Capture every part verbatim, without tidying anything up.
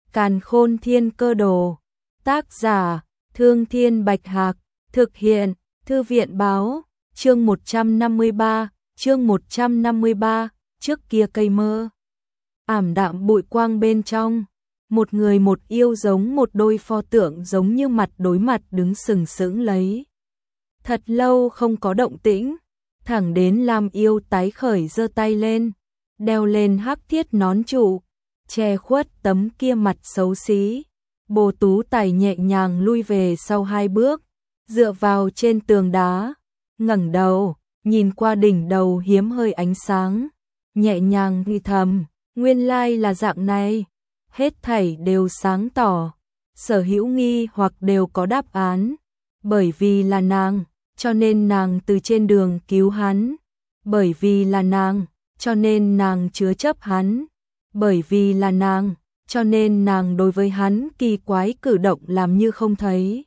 Càn Khôn Thiên Cơ Đồ. Tác giả: Thương Thiên Bạch Hạc. Thực hiện: Thư viện Báo. Chương một trăm năm mươi ba, chương một trăm năm mươi ba, trước kia cây mơ. Ảm đạm bụi quang bên trong, một người một yêu giống một đôi pho tượng giống như mặt đối mặt đứng sừng sững lấy. Thật lâu không có động tĩnh, thẳng đến Lam Yêu tái khởi giơ tay lên, đeo lên hắc thiết nón trụ, che khuất tấm kia mặt xấu xí. Bồ Tú Tài nhẹ nhàng lui về sau hai bước, dựa vào trên tường đá, ngẩng đầu, nhìn qua đỉnh đầu hiếm hơi ánh sáng, nhẹ nhàng thì thầm, nguyên lai là dạng này, hết thảy đều sáng tỏ, sở hữu nghi hoặc đều có đáp án, bởi vì là nàng, cho nên nàng từ trên đường cứu hắn, bởi vì là nàng, cho nên nàng chứa chấp hắn, bởi vì là nàng, cho nên nàng đối với hắn kỳ quái cử động làm như không thấy.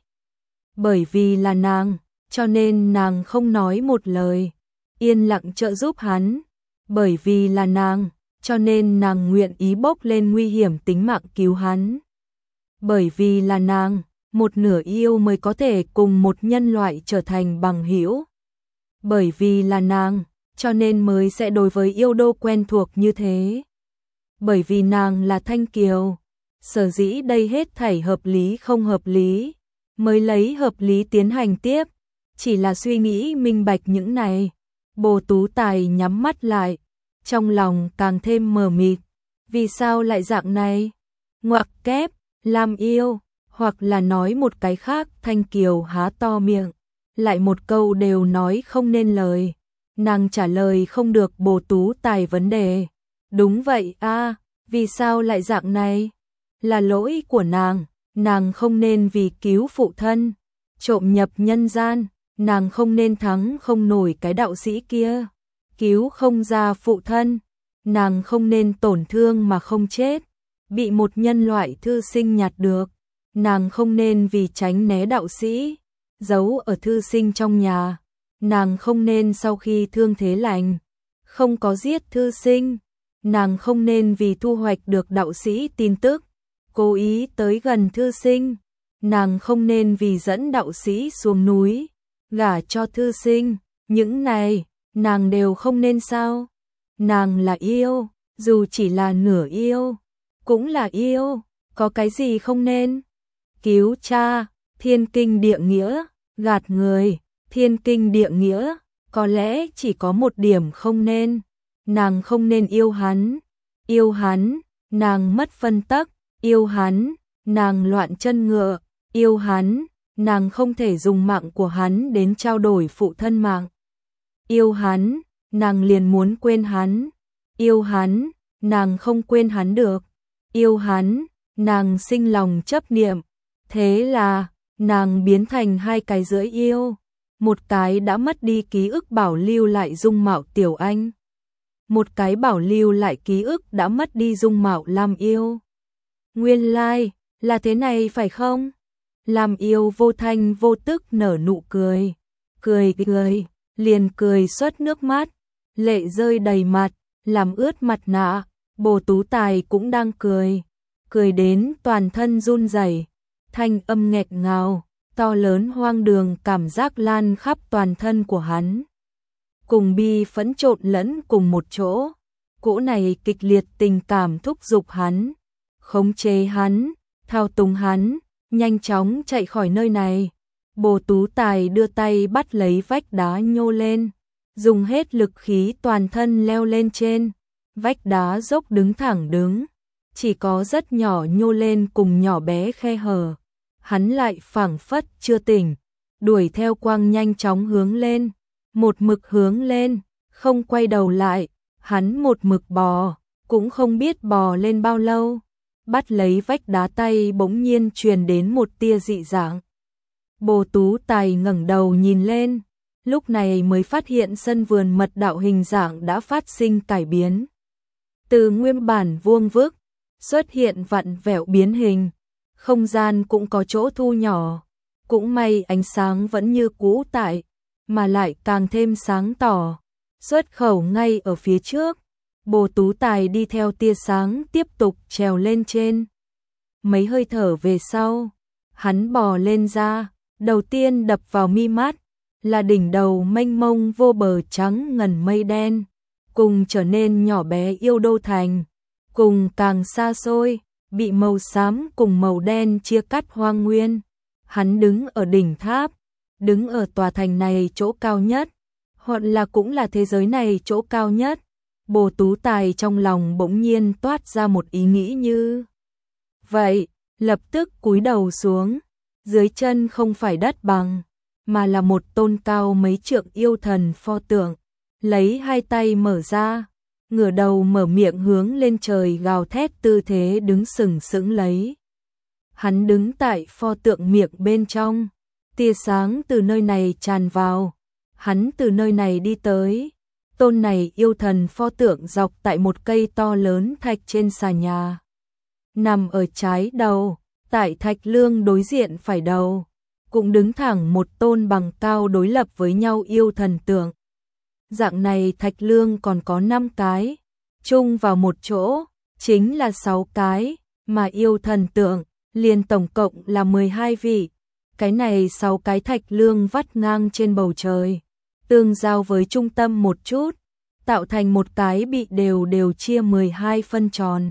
Bởi vì là nàng, cho nên nàng không nói một lời, yên lặng trợ giúp hắn. Bởi vì là nàng, cho nên nàng nguyện ý bốc lên nguy hiểm tính mạng cứu hắn. Bởi vì là nàng, một nửa yêu mới có thể cùng một nhân loại trở thành bằng hữu. Bởi vì là nàng, cho nên mới sẽ đối với yêu đô quen thuộc như thế. Bởi vì nàng là Thanh Kiều, sở dĩ đây hết thảy hợp lý không hợp lý, mới lấy hợp lý tiến hành tiếp, chỉ là suy nghĩ minh bạch những này. Bồ Tú Tài nhắm mắt lại, trong lòng càng thêm mờ mịt, vì sao lại dạng này? Ngoặc kép, Lam Yêu, hoặc là nói một cái khác, Thanh Kiều há to miệng, lại một câu đều nói không nên lời. Nàng trả lời không được Bồ Tú Tài vấn đề. Đúng vậy a, à, vì sao lại dạng này? Là lỗi của nàng, nàng không nên vì cứu phụ thân, trộm nhập nhân gian, nàng không nên thắng không nổi cái đạo sĩ kia, cứu không ra phụ thân, nàng không nên tổn thương mà không chết, bị một nhân loại thư sinh nhặt được, nàng không nên vì tránh né đạo sĩ, giấu ở thư sinh trong nhà, nàng không nên sau khi thương thế lành, không có giết thư sinh, nàng không nên vì thu hoạch được đạo sĩ tin tức, cố ý tới gần thư sinh, nàng không nên vì dẫn đạo sĩ xuống núi, gả cho thư sinh, những này, nàng đều không nên sao? Nàng là yêu, dù chỉ là nửa yêu, cũng là yêu, có cái gì không nên? Cứu cha, thiên kinh địa nghĩa, gạt người, thiên kinh địa nghĩa, có lẽ chỉ có một điểm không nên, nàng không nên yêu hắn, yêu hắn, nàng mất phân tắc, yêu hắn, nàng loạn chân ngựa, yêu hắn, nàng không thể dùng mạng của hắn đến trao đổi phụ thân mạng. Yêu hắn, nàng liền muốn quên hắn. Yêu hắn, nàng không quên hắn được. Yêu hắn, nàng sinh lòng chấp niệm. Thế là, nàng biến thành hai cái giữa yêu. Một cái đã mất đi ký ức bảo lưu lại dung mạo Tiểu Anh. Một cái bảo lưu lại ký ức đã mất đi dung mạo Lam Yêu. Nguyên lai, là thế này phải không? Lam Yêu vô thanh vô tức nở nụ cười, cười cười, liền cười xuất nước mắt, lệ rơi đầy mặt, làm ướt mặt nạ. Bồ Tú Tài cũng đang cười, cười đến toàn thân run rẩy, thanh âm nghẹt ngào, to lớn hoang đường cảm giác lan khắp toàn thân của hắn. Cùng bi phẫn trộn lẫn cùng một chỗ, cỗ này kịch liệt tình cảm thúc giục hắn, khống chế hắn, thao túng hắn, nhanh chóng chạy khỏi nơi này. Bồ Tú Tài đưa tay bắt lấy vách đá nhô lên, dùng hết lực khí toàn thân leo lên trên. Vách đá dốc đứng thẳng đứng, chỉ có rất nhỏ nhô lên cùng nhỏ bé khe hở. Hắn lại phảng phất chưa tỉnh, đuổi theo quang nhanh chóng hướng lên, một mực hướng lên, không quay đầu lại. Hắn một mực bò, cũng không biết bò lên bao lâu. Bắt lấy vách đá tay bỗng nhiên truyền đến một tia dị dạng. Bồ Tú Tài ngẩng đầu nhìn lên, lúc này mới phát hiện sân vườn mật đạo hình dạng đã phát sinh cải biến. Từ nguyên bản vuông vức, xuất hiện vặn vẹo biến hình, không gian cũng có chỗ thu nhỏ. Cũng may ánh sáng vẫn như cũ tại, mà lại càng thêm sáng tỏ. Xuất khẩu ngay ở phía trước. Bồ Tú Tài đi theo tia sáng tiếp tục trèo lên trên. mấy hơi thở về sau, hắn bò lên ra, đầu tiên đập vào mi mắt là đỉnh đầu mênh mông vô bờ trắng ngần mây đen, cùng trở nên nhỏ bé yêu đô thành, cùng càng xa xôi, bị màu xám cùng màu đen chia cắt hoang nguyên. Hắn đứng ở đỉnh tháp, đứng ở tòa thành này chỗ cao nhất, hoặc là cũng là thế giới này chỗ cao nhất. Bồ Tú Tài trong lòng bỗng nhiên toát ra một ý nghĩ như vậy, lập tức cúi đầu xuống, dưới chân không phải đất bằng, mà là một tôn cao mấy trượng yêu thần pho tượng, lấy hai tay mở ra, ngửa đầu mở miệng hướng lên trời gào thét, tư thế đứng sừng sững lấy. Hắn đứng tại pho tượng miệng bên trong, tia sáng từ nơi này tràn vào, hắn từ nơi này đi tới. Tôn này yêu thần pho tượng dọc tại một cây to lớn thạch trên xà nhà, nằm ở trái đầu, tại thạch lương đối diện phải đầu, cũng đứng thẳng một tôn bằng cao đối lập với nhau yêu thần tượng. Dạng này thạch lương còn có năm cái, chung vào một chỗ, chính là sáu cái, mà yêu thần tượng, liền tổng cộng là mười hai vị. Cái này sáu cái thạch lương vắt ngang trên bầu trời, tương giao với trung tâm một chút, tạo thành một cái bị đều đều chia mười hai phân tròn.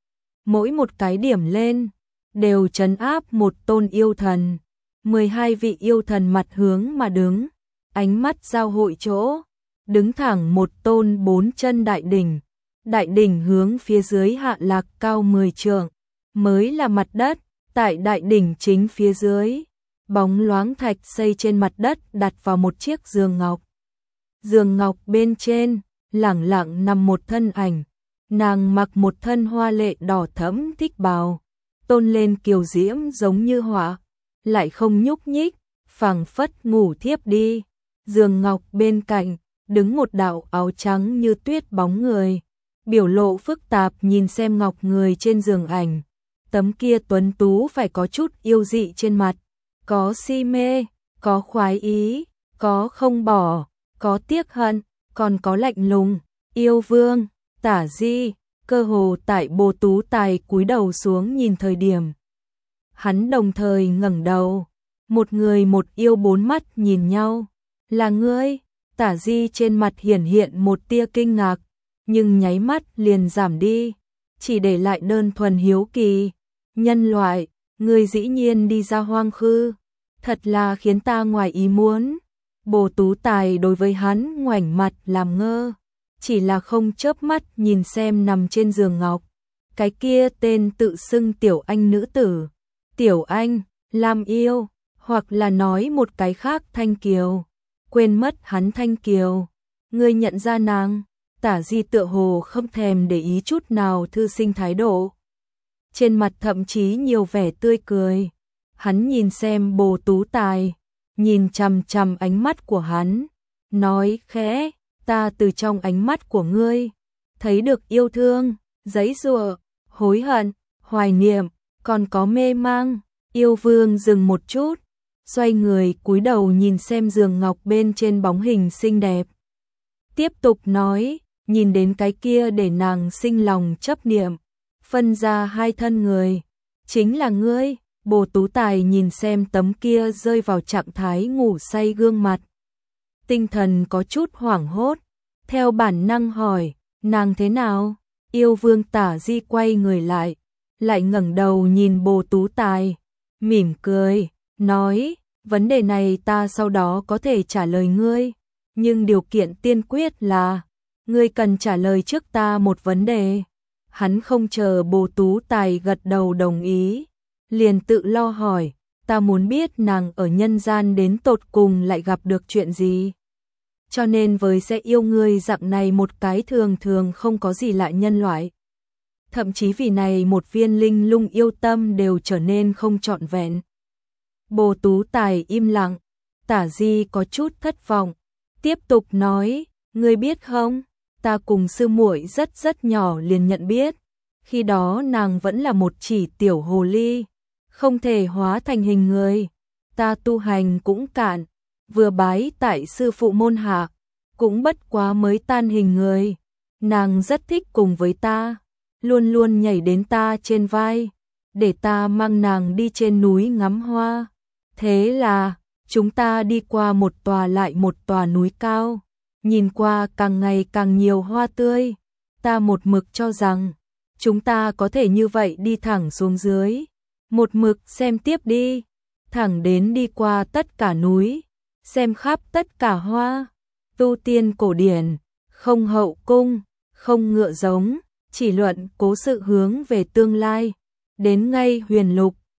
Mỗi một cái điểm lên, đều trấn áp một tôn yêu thần. mười hai vị yêu thần mặt hướng mà đứng, ánh mắt giao hội chỗ, đứng thẳng một tôn bốn chân đại đỉnh. Đại đỉnh hướng phía dưới hạ lạc cao mười trượng, mới là mặt đất, tại đại đỉnh chính phía dưới, bóng loáng thạch xây trên mặt đất đặt vào một chiếc giường ngọc. Giường ngọc bên trên, lẳng lặng nằm một thân ảnh, nàng mặc một thân hoa lệ đỏ thẫm thích bào, tôn lên kiều diễm giống như họa, lại không nhúc nhích, phảng phất ngủ thiếp đi. Giường ngọc bên cạnh, đứng một đạo áo trắng như tuyết bóng người, biểu lộ phức tạp nhìn xem ngọc người trên giường ảnh. Tấm kia tuấn tú phải có chút yêu dị trên mặt, có si mê, có khoái ý, có không bỏ, có tiếc hận, còn có lạnh lùng. Yêu vương, Tả Di, cơ hồ tại Bồ Tú Tài cúi đầu xuống nhìn thời điểm, hắn đồng thời ngẩng đầu, một người một yêu bốn mắt nhìn nhau. Là ngươi? Tả Di trên mặt hiển hiện một tia kinh ngạc, nhưng nháy mắt liền giảm đi, chỉ để lại đơn thuần hiếu kỳ. Nhân loại, ngươi dĩ nhiên đi ra hoang khư, thật là khiến ta ngoài ý muốn. Bồ Tú Tài đối với hắn ngoảnh mặt làm ngơ, chỉ là không chớp mắt nhìn xem nằm trên giường ngọc, cái kia tên tự xưng Tiểu Anh nữ tử. Tiểu Anh, Lam Yêu, hoặc là nói một cái khác Thanh Kiều. Quên mất hắn Thanh Kiều, ngươi nhận ra nàng? Tả Di tựa hồ không thèm để ý chút nào thư sinh thái độ, trên mặt thậm chí nhiều vẻ tươi cười. Hắn nhìn xem Bồ Tú Tài, nhìn chằm chằm ánh mắt của hắn, nói khẽ, ta từ trong ánh mắt của ngươi thấy được yêu thương, giãy giụa, hối hận, hoài niệm, còn có mê mang. Yêu vương dừng một chút, xoay người cúi đầu nhìn xem giường ngọc bên trên bóng hình xinh đẹp, tiếp tục nói, nhìn đến cái kia để nàng sinh lòng chấp niệm, phân ra hai thân người, chính là ngươi. Bồ Tú Tài nhìn xem tấm kia rơi vào trạng thái ngủ say gương mặt, tinh thần có chút hoảng hốt, theo bản năng hỏi, nàng thế nào? Yêu vương Tả Di quay người lại, lại ngẩng đầu nhìn Bồ Tú Tài, mỉm cười, nói, vấn đề này ta sau đó có thể trả lời ngươi, nhưng điều kiện tiên quyết là, ngươi cần trả lời trước ta một vấn đề. Hắn không chờ Bồ Tú Tài gật đầu đồng ý, liền tự lo hỏi, ta muốn biết nàng ở nhân gian đến tột cùng lại gặp được chuyện gì. Cho nên với sẽ yêu ngươi dạng này một cái thường thường không có gì lạ nhân loại. Thậm chí vì này một viên linh lung yêu tâm đều trở nên không trọn vẹn. Bồ Tú Tài im lặng, Tả Di có chút thất vọng, tiếp tục nói, ngươi biết không, ta cùng sư muội rất rất nhỏ liền nhận biết, khi đó nàng vẫn là một chỉ tiểu hồ ly, không thể hóa thành hình người, ta tu hành cũng cạn, vừa bái tại sư phụ môn hạ, cũng bất quá mới tan hình người, nàng rất thích cùng với ta, luôn luôn nhảy đến ta trên vai, để ta mang nàng đi trên núi ngắm hoa. Thế là, chúng ta đi qua một tòa lại một tòa núi cao, nhìn qua càng ngày càng nhiều hoa tươi. Ta một mực cho rằng, chúng ta có thể như vậy đi thẳng xuống dưới, một mực xem tiếp đi, thẳng đến đi qua tất cả núi, xem khắp tất cả hoa. Tu tiên cổ điển, không hậu cung, không ngựa giống, chỉ luận cố sự hướng về tương lai. Đến ngay huyền lục,